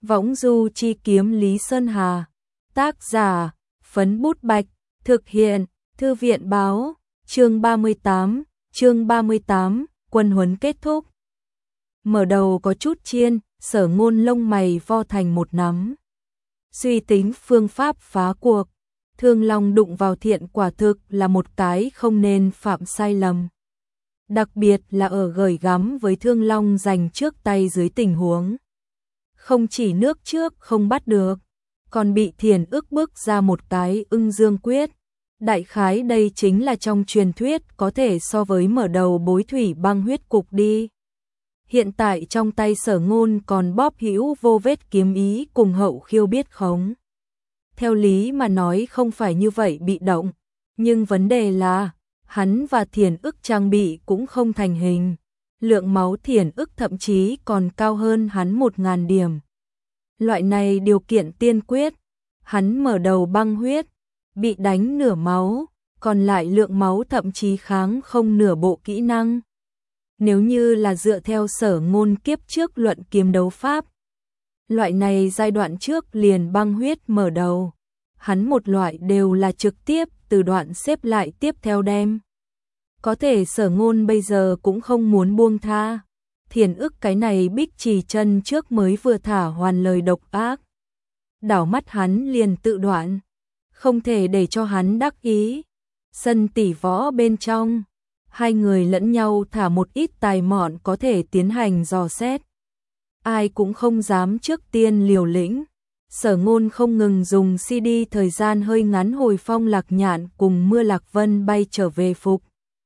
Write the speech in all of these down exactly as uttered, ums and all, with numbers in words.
Võng du chi kiếm Lý Sơn Hà. Tác giả, Phấn Bút Bạch. Thực hiện, Thư viện Báo. Chương ba mươi tám, chương ba mươi tám, quân huấn kết thúc. Mở đầu có chút chiên, Sở Ngôn lông mày vo thành một nắm. Suy tính phương pháp phá cuộc. Thương Long đụng vào thiện quả thực là một cái không nên phạm sai lầm. Đặc biệt là ở gởi gắm với Thương Long giành trước tay dưới tình huống. Không chỉ nước trước không bắt được, còn bị Thiền ức bức ra một cái ưng dương quyết. Đại khái đây chính là trong truyền thuyết có thể so với mở đầu bối thủy băng huyết cục đi. Hiện tại trong tay Sở Ngôn còn bóp hữu vô vết kiếm ý cùng hậu khiêu biết khống. Theo lý mà nói không phải như vậy bị động, nhưng vấn đề là hắn và Thiền ức trang bị cũng không thành hình. Lượng máu Thiền ức thậm chí còn cao hơn hắn một ngàn điểm. Loại này điều kiện tiên quyết, hắn mở đầu băng huyết, bị đánh nửa máu, còn lại lượng máu thậm chí kháng không nửa bộ kỹ năng. Nếu như là dựa theo Sở Ngôn kiếp trước luận kiếm đấu pháp, loại này giai đoạn trước liền băng huyết mở đầu, hắn một loại đều là trực tiếp từ đoạn xếp lại tiếp theo đem. Có thể Sở Ngôn bây giờ cũng không muốn buông tha. Thiền ức cái này bích trì chân trước mới vừa thả hoàn lời độc ác. Đảo mắt hắn liền tự đoạn, không thể để cho hắn đắc ý. Sân tỷ võ bên trong, hai người lẫn nhau thả một ít tài mọn có thể tiến hành dò xét. Ai cũng không dám trước tiên liều lĩnh. Sở Ngôn không ngừng dùng xê đê thời gian hơi ngắn hồi phong Lạc Nhạn cùng Mưa Lạc Vân bay trở về phục.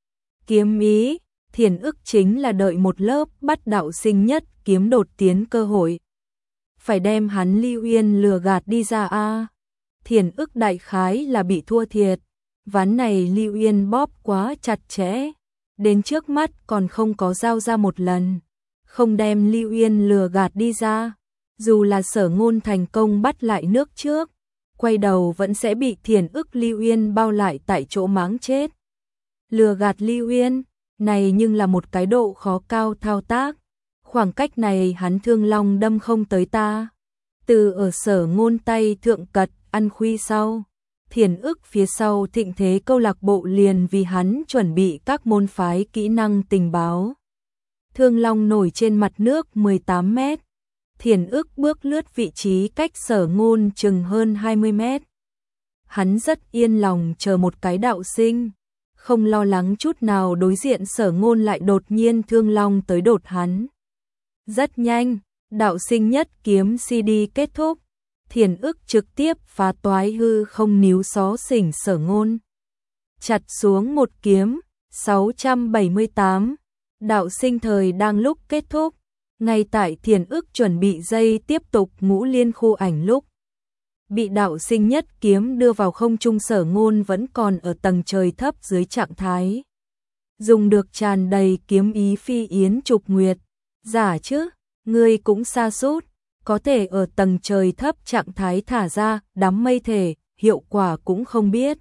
Kiếm ý, Thiền ức chính là đợi một lớp bắt đạo sinh nhất kiếm đột tiến cơ hội. Phải đem hắn Lưu Uyên lừa gạt đi ra a. À. Thiền ức đại khái là bị thua thiệt. Ván này Lưu Uyên bóp quá chặt chẽ, đến trước mắt còn không có giao ra một lần. Không đem Lưu Uyên lừa gạt đi ra, dù là Sở Ngôn thành công bắt lại nước trước, quay đầu vẫn sẽ bị Thiền ức Lưu Uyên bao lại tại chỗ máng chết. Lừa gạt Lưu Uyên, này nhưng là một cái độ khó cao thao tác. Khoảng cách này hắn Thương Long đâm không tới ta. Từ ở Sở Ngôn tay thượng cật ăn khuy sau, Thiền ức phía sau thịnh thế câu lạc bộ liền vì hắn chuẩn bị các môn phái kỹ năng tình báo. Thương Long nổi trên mặt nước mười tám mét. Thiền ức bước lướt vị trí cách Sở Ngôn chừng hơn hai mươi mét. Hắn rất yên lòng chờ một cái đạo sinh, không lo lắng chút nào đối diện Sở Ngôn lại đột nhiên Thương Long tới đột hắn. Rất nhanh, đạo sinh nhất kiếm xê đê kết thúc. Thiền ức trực tiếp phá toái hư không níu xó xỉnh Sở Ngôn. Chặt xuống một kiếm, sáu trăm bảy mươi tám. Đạo sinh thời đang lúc kết thúc. Ngay tại Thiền ức chuẩn bị dây tiếp tục ngũ liên khu ảnh lúc, bị đạo sinh nhất kiếm đưa vào không trung Sở Ngôn vẫn còn ở tầng trời thấp dưới trạng thái. Dùng được tràn đầy kiếm ý phi yến trục nguyệt. Giả chứ, ngươi cũng sa sút, có thể ở tầng trời thấp trạng thái thả ra đám mây thể, hiệu quả cũng không biết.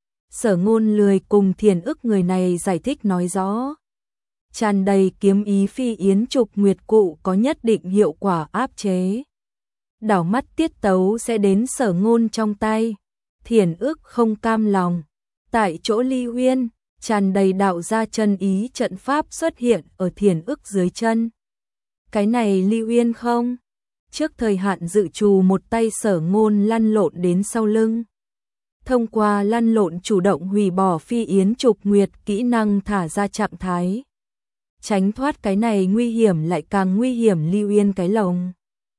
Sở Ngôn lười cùng Thiền ức người này giải thích nói rõ. Tràn đầy kiếm ý phi yến trục nguyệt cụ có nhất định hiệu quả áp chế. Đảo mắt tiết tấu sẽ đến Sở Ngôn trong tay. Thiền ức không cam lòng. Tại chỗ Lưu Uyên, tràn đầy đạo ra chân ý trận pháp xuất hiện ở Thiền ức dưới chân. Cái này Lưu Uyên không? Trước thời hạn dự trù một tay Sở Ngôn lăn lộn đến sau lưng. Thông qua lăn lộn chủ động hủy bỏ phi yến trục nguyệt kỹ năng thả ra trạng thái. Tránh thoát cái này nguy hiểm lại càng nguy hiểm Lưu Uyên cái lồng.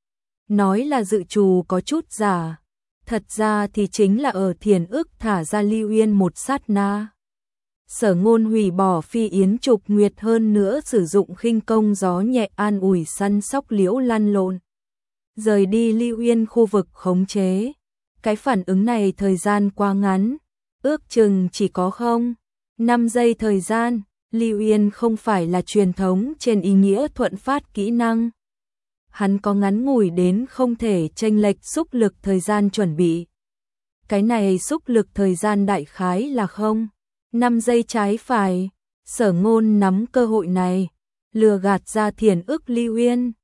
Nói là dự trù có chút giả, thật ra thì chính là ở Thiền ức thả ra Lưu Uyên một sát na. Sở Ngôn hủy bỏ phi yến trục nguyệt hơn nữa sử dụng khinh công gió nhẹ an ủi săn sóc liễu lăn lộn. Rời đi Lưu Uyên khu vực khống chế. Cái phản ứng này thời gian quá ngắn, ước chừng chỉ có không năm giây thời gian. Lưu Uyên không phải là truyền thống trên ý nghĩa thuận phát kỹ năng. Hắn có ngắn ngủi đến không thể chênh lệch xúc lực thời gian chuẩn bị. Cái này xúc lực thời gian đại khái là không năm giây trái phải. Sở Ngôn nắm cơ hội này, lừa gạt ra Thiền ức Lưu Uyên.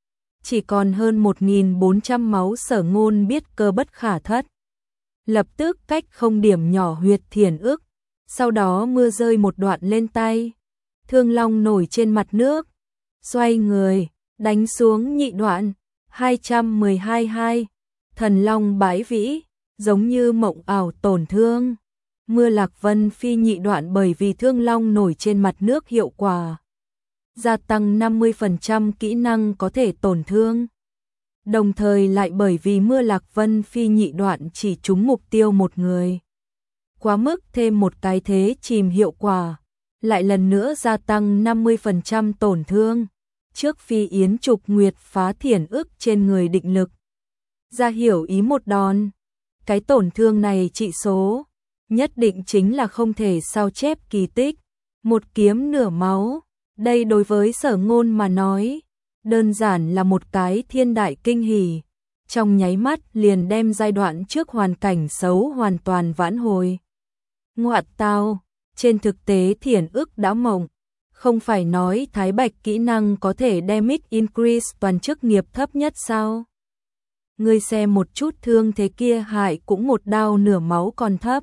chỉ còn hơn một nghìn bốn trăm máu. Sở Ngôn biết cơ bất khả thất, lập tức cách không điểm nhỏ huyệt Thiển Ức, sau đó mưa rơi một đoạn lên tay. Thương long nổi trên mặt nước, xoay người, đánh xuống nhị đoạn. Hai trăm mười hai hai, thần long bái vĩ, giống như mộng ảo tổn thương. Mưa Lạc Vân Phi nhị đoạn bởi vì thương long nổi trên mặt nước hiệu quả gia tăng năm mươi phần trăm kỹ năng có thể tổn thương. Đồng thời lại bởi vì Mưa Lạc Vân Phi nhị đoạn chỉ trúng mục tiêu một người. Quá mức thêm một cái thế chìm hiệu quả, lại lần nữa gia tăng năm mươi phần trăm tổn thương. Trước Phi Yến Trục Nguyệt phá Thiển Ức trên người định lực, ra hiểu ý một đòn. Cái tổn thương này trị số nhất định chính là không thể sao chép kỳ tích. Một kiếm nửa máu, đây đối với Sở Ngôn mà nói, đơn giản là một cái thiên đại kinh hỉ. Trong nháy mắt liền đem giai đoạn trước hoàn cảnh xấu hoàn toàn vãn hồi. Ngoại tao, trên thực tế Thiển Ức đã mộng. Không phải nói Thái Bạch kỹ năng có thể damage increase toàn chức nghiệp thấp nhất sao? Ngươi xem một chút thương thế kia hại cũng một đao nửa máu còn thấp.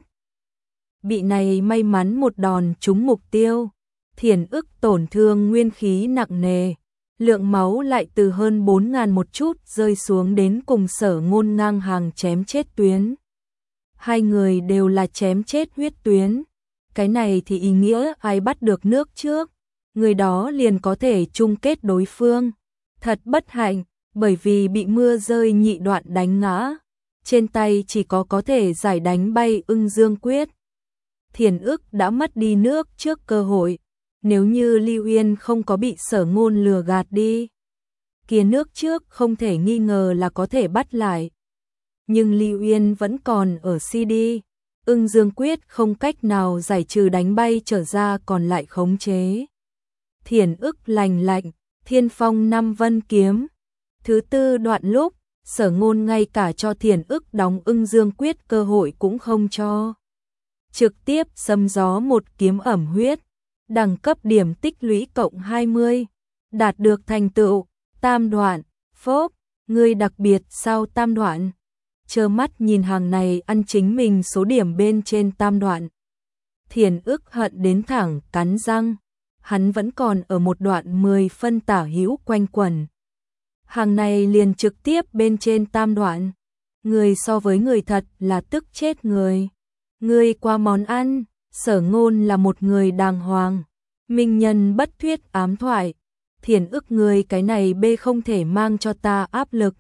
Bị này may mắn một đòn trúng mục tiêu. Thiển Ức tổn thương nguyên khí nặng nề. Lượng máu lại từ hơn bốn ngàn một chút rơi xuống đến cùng Sở Ngôn ngang hàng chém chết tuyến. Hai người đều là chém chết huyết tuyến. Cái này thì ý nghĩa ai bắt được nước trước, người đó liền có thể chung kết đối phương. Thật bất hạnh, bởi vì bị mưa rơi nhị đoạn đánh ngã, trên tay chỉ có có thể giải đánh bay Ưng Dương Quyết. Thiển Ức đã mất đi nước trước cơ hội, nếu như Lưu Uyên không có bị Sở Ngôn lừa gạt đi, kia nước trước không thể nghi ngờ là có thể bắt lại. Nhưng Lưu Uyên vẫn còn ở xê đê, Ưng Dương Quyết không cách nào giải trừ đánh bay trở ra còn lại khống chế. Thiển Ức lành lạnh, Thiên Phong Năm Vân Kiếm. Thứ tư đoạn lúc, Sở Ngôn ngay cả cho Thiển Ức đóng Ưng Dương Quyết cơ hội cũng không cho. Trực tiếp xâm gió một kiếm ẩm huyết, đẳng cấp điểm tích lũy cộng hai mươi, đạt được thành tựu, tam đoạn, phốp, người đặc biệt sau tam đoạn. Trơ mắt nhìn hàng này ăn chính mình số điểm bên trên tam đoạn. Thiển Ức hận đến thẳng cắn răng, hắn vẫn còn ở một đoạn mười phân tả hữu quanh quẩn. Hàng này liền trực tiếp bên trên tam đoạn. Người so với người thật là tức chết người. Người qua món ăn, Sở Ngôn là một người đàng hoàng. Minh nhân bất thuyết ám thoại. Thiển Ức người cái này bê không thể mang cho ta áp lực.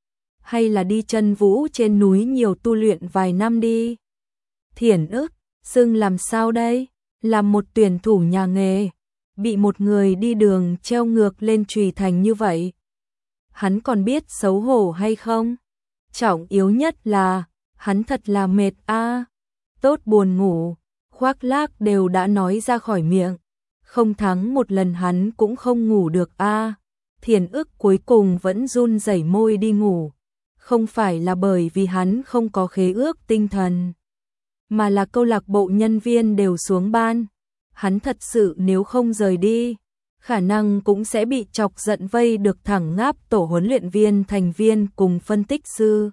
Hay là đi chân vũ trên núi nhiều tu luyện vài năm đi. Thiển Ức, xưng làm sao đây? Làm một tuyển thủ nhà nghề, bị một người đi đường treo ngược lên chùy thành như vậy. Hắn còn biết xấu hổ hay không? Trọng yếu nhất là, hắn thật là mệt a, à. Tốt buồn ngủ, khoác lác đều đã nói ra khỏi miệng. Không thắng một lần hắn cũng không ngủ được a. À. Thiển Ức cuối cùng vẫn run rẩy môi đi ngủ. Không phải là bởi vì hắn không có khế ước tinh thần, mà là câu lạc bộ nhân viên đều xuống ban. Hắn thật sự nếu không rời đi, khả năng cũng sẽ bị chọc giận vây được thẳng ngáp tổ huấn luyện viên thành viên cùng phân tích sư.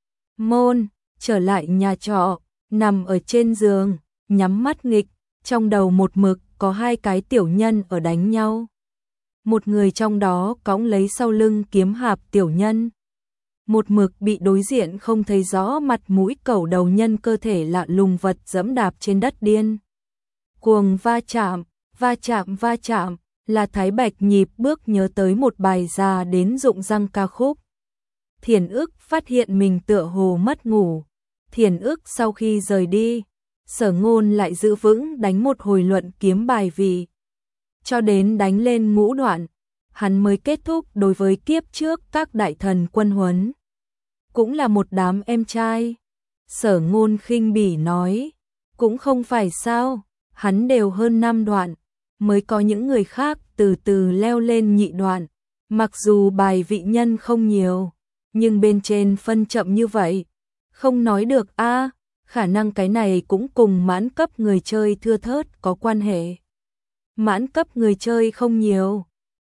Môn, trở lại nhà trọ, nằm ở trên giường, nhắm mắt nghịch, trong đầu một mực có hai cái tiểu nhân ở đánh nhau. Một người trong đó cõng lấy sau lưng kiếm hạp tiểu nhân. Một mực bị đối diện không thấy rõ mặt mũi cẩu đầu nhân cơ thể lạ lùng vật dẫm đạp trên đất điên. Cuồng va chạm, va chạm va chạm, là Thái Bạch nhịp bước nhớ tới một bài già đến rụng răng ca khúc. Thiển Ức phát hiện mình tựa hồ mất ngủ. Thiển Ức sau khi rời đi, Sở Ngôn lại giữ vững đánh một hồi luận kiếm bài vị. Cho đến đánh lên ngũ đoạn, hắn mới kết thúc đối với kiếp trước các đại thần quân huấn. Cũng là một đám em trai. Sở Ngôn khinh bỉ nói, cũng không phải sao, hắn đều hơn năm đoạn, mới có những người khác từ từ leo lên nhị đoạn. Mặc dù bài vị nhân không nhiều, nhưng bên trên phân chậm như vậy, không nói được a, à, khả năng cái này cũng cùng mãn cấp người chơi thưa thớt có quan hệ. Mãn cấp người chơi không nhiều,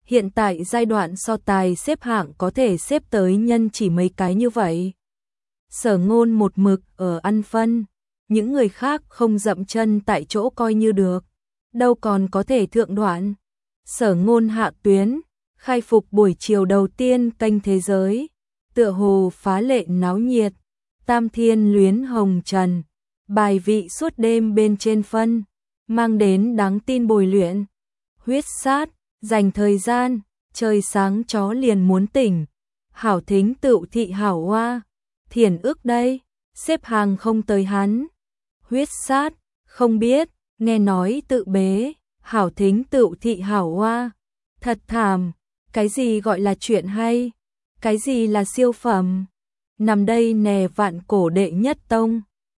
Hiện tại giai đoạn so tài xếp hạng có thể xếp tới nhân chỉ mấy cái như vậy. Sở Ngôn một mực ở ăn phân, những người khác không dậm chân tại chỗ coi như được, đâu còn có thể thượng đoạn. Sở Ngôn hạ tuyến, khai phục buổi chiều đầu tiên kênh Thế Giới, tựa hồ phá lệ náo nhiệt, Tam Thiên Luyến Hồng Trần, bài vị suốt đêm bên trên phân, mang đến đáng tin bồi luyện. Huyết sát, dành thời gian, trời sáng chó liền muốn tỉnh. Hảo Thính Tựu Thị Hảo Hoa, Thiền Ước đây, xếp hàng không tới hắn. Huyết sát, không biết, nghe nói tự bế, Hảo Thính Tựu Thị Hảo Hoa. Thật thảm, cái gì gọi là chuyện hay, cái gì là siêu phẩm. Nằm đây nè vạn cổ đệ nhất tông,